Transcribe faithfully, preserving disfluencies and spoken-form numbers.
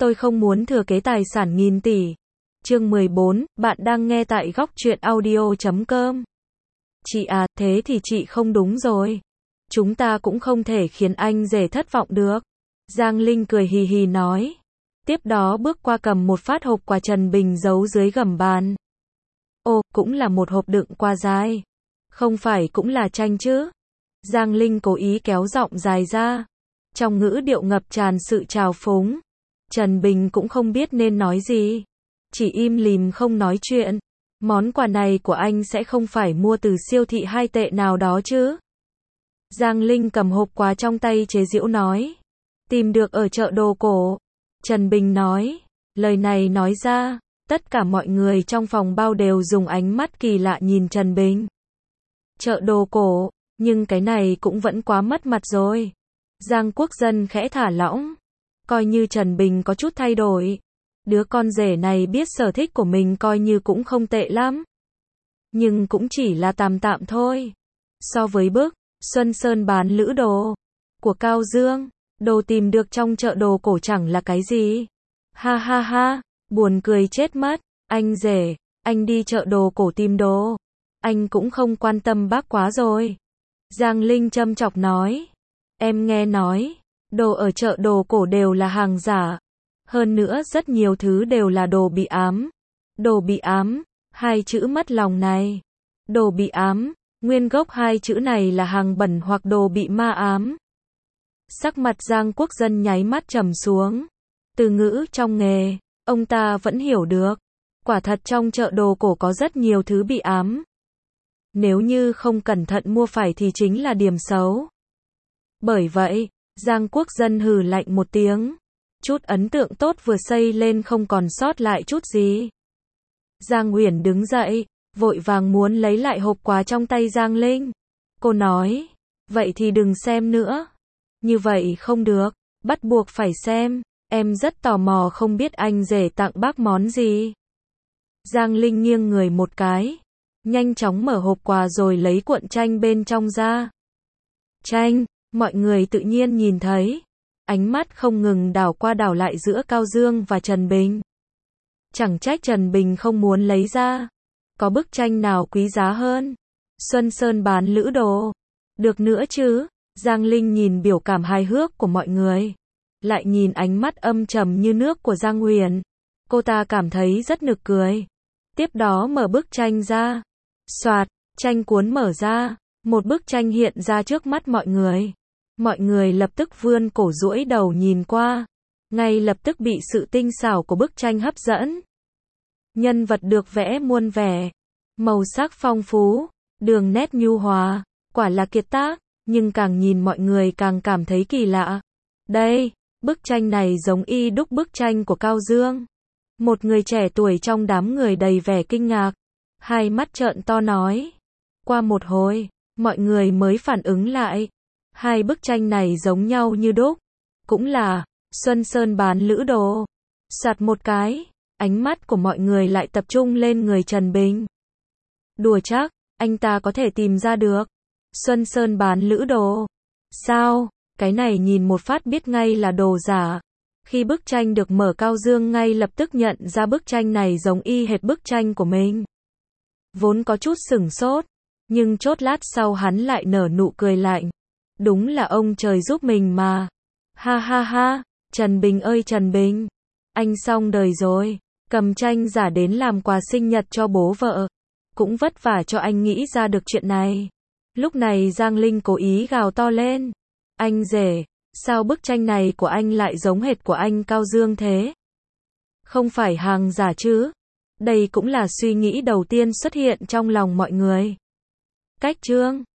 Tôi không muốn thừa kế tài sản nghìn tỷ. Chương mười bốn, bạn đang nghe tại góc truyện audio chấm com. Chị à, thế thì chị không đúng rồi. Chúng ta cũng không thể khiến anh rể thất vọng được. Giang Linh cười hì hì nói. Tiếp đó bước qua cầm một phát hộp quà Trần Bình giấu dưới gầm bàn. Ồ, cũng là một hộp đựng quà dài. Không phải cũng là tranh chứ? Giang Linh cố ý kéo giọng dài ra. Trong ngữ điệu ngập tràn sự trào phúng. Trần Bình cũng không biết nên nói gì. Chỉ im lìm không nói chuyện. Món quà này của anh sẽ không phải mua từ siêu thị hai tệ nào đó chứ? Giang Linh cầm hộp quà trong tay chế giễu nói. Tìm được ở chợ đồ cổ. Trần Bình nói. Lời này nói ra, tất cả mọi người trong phòng bao đều dùng ánh mắt kỳ lạ nhìn Trần Bình. Chợ đồ cổ, nhưng cái này cũng vẫn quá mất mặt rồi. Giang Quốc Dân khẽ thả lỏng. Coi như Trần Bình có chút thay đổi. Đứa con rể này biết sở thích của mình coi như cũng không tệ lắm. Nhưng cũng chỉ là tạm tạm thôi. So với bức Xuân Sơn bán lữ đồ của Cao Dương, đồ tìm được trong chợ đồ cổ chẳng là cái gì. Ha ha ha, buồn cười chết mất. Anh rể, anh đi chợ đồ cổ tìm đồ. Anh cũng không quan tâm bác quá rồi. Giang Linh châm chọc nói. Em nghe nói, đồ ở chợ đồ cổ đều là hàng giả. Hơn nữa rất nhiều thứ đều là đồ bị ám. Đồ bị ám, hai chữ mất lòng này. Đồ bị ám, nguyên gốc hai chữ này là hàng bẩn hoặc đồ bị ma ám. Sắc mặt Giang Quốc Dân nháy mắt trầm xuống. Từ ngữ trong nghề, ông ta vẫn hiểu được. Quả thật trong chợ đồ cổ có rất nhiều thứ bị ám. Nếu như không cẩn thận mua phải thì chính là điểm xấu. Bởi vậy, Giang Quốc Dân hừ lạnh một tiếng. Chút ấn tượng tốt vừa xây lên không còn sót lại chút gì. Giang Uyển đứng dậy, vội vàng muốn lấy lại hộp quà trong tay Giang Linh. Cô nói, vậy thì đừng xem nữa. Như vậy không được, bắt buộc phải xem. Em rất tò mò không biết anh rể tặng bác món gì. Giang Linh nghiêng người một cái, nhanh chóng mở hộp quà rồi lấy cuộn tranh bên trong ra. Tranh, mọi người tự nhiên nhìn thấy. Ánh mắt không ngừng đảo qua đảo lại giữa Cao Dương và Trần Bình. Chẳng trách Trần Bình không muốn lấy ra. Có bức tranh nào quý giá hơn? Xuân Sơn bán lữ đồ. Được nữa chứ? Giang Linh nhìn biểu cảm hài hước của mọi người. Lại nhìn ánh mắt âm trầm như nước của Giang Uyển. Cô ta cảm thấy rất nực cười. Tiếp đó mở bức tranh ra. Soạt, tranh cuốn mở ra. Một bức tranh hiện ra trước mắt mọi người. Mọi người lập tức vươn cổ duỗi đầu nhìn qua. Ngay lập tức bị sự tinh xảo của bức tranh hấp dẫn. Nhân vật được vẽ muôn vẻ. Màu sắc phong phú. Đường nét nhu hòa. Quả là kiệt tác. Nhưng càng nhìn mọi người càng cảm thấy kỳ lạ. Đây, bức tranh này giống y đúc bức tranh của Cao Dương. Một người trẻ tuổi trong đám người đầy vẻ kinh ngạc. Hai mắt trợn to nói. Qua một hồi, mọi người mới phản ứng lại. Hai bức tranh này giống nhau như đúc. Cũng là Xuân Sơn bán lữ đồ. Soạt một cái, ánh mắt của mọi người lại tập trung lên người Trần Bình. Đùa chắc, anh ta có thể tìm ra được. Xuân Sơn bán lữ đồ. Sao, cái này nhìn một phát biết ngay là đồ giả. Khi bức tranh được mở Cao Dương ngay lập tức nhận ra bức tranh này giống y hệt bức tranh của mình. Vốn có chút sửng sốt, nhưng chốt lát sau hắn lại nở nụ cười lạnh. Đúng là ông trời giúp mình mà. Ha ha ha, Trần Bình ơi Trần Bình. Anh xong đời rồi, cầm tranh giả đến làm quà sinh nhật cho bố vợ. Cũng vất vả cho anh nghĩ ra được chuyện này. Lúc này Giang Linh cố ý gào to lên. Anh rể, sao bức tranh này của anh lại giống hệt của anh Cao Dương thế? Không phải hàng giả chứ? Đây cũng là suy nghĩ đầu tiên xuất hiện trong lòng mọi người. Cách chương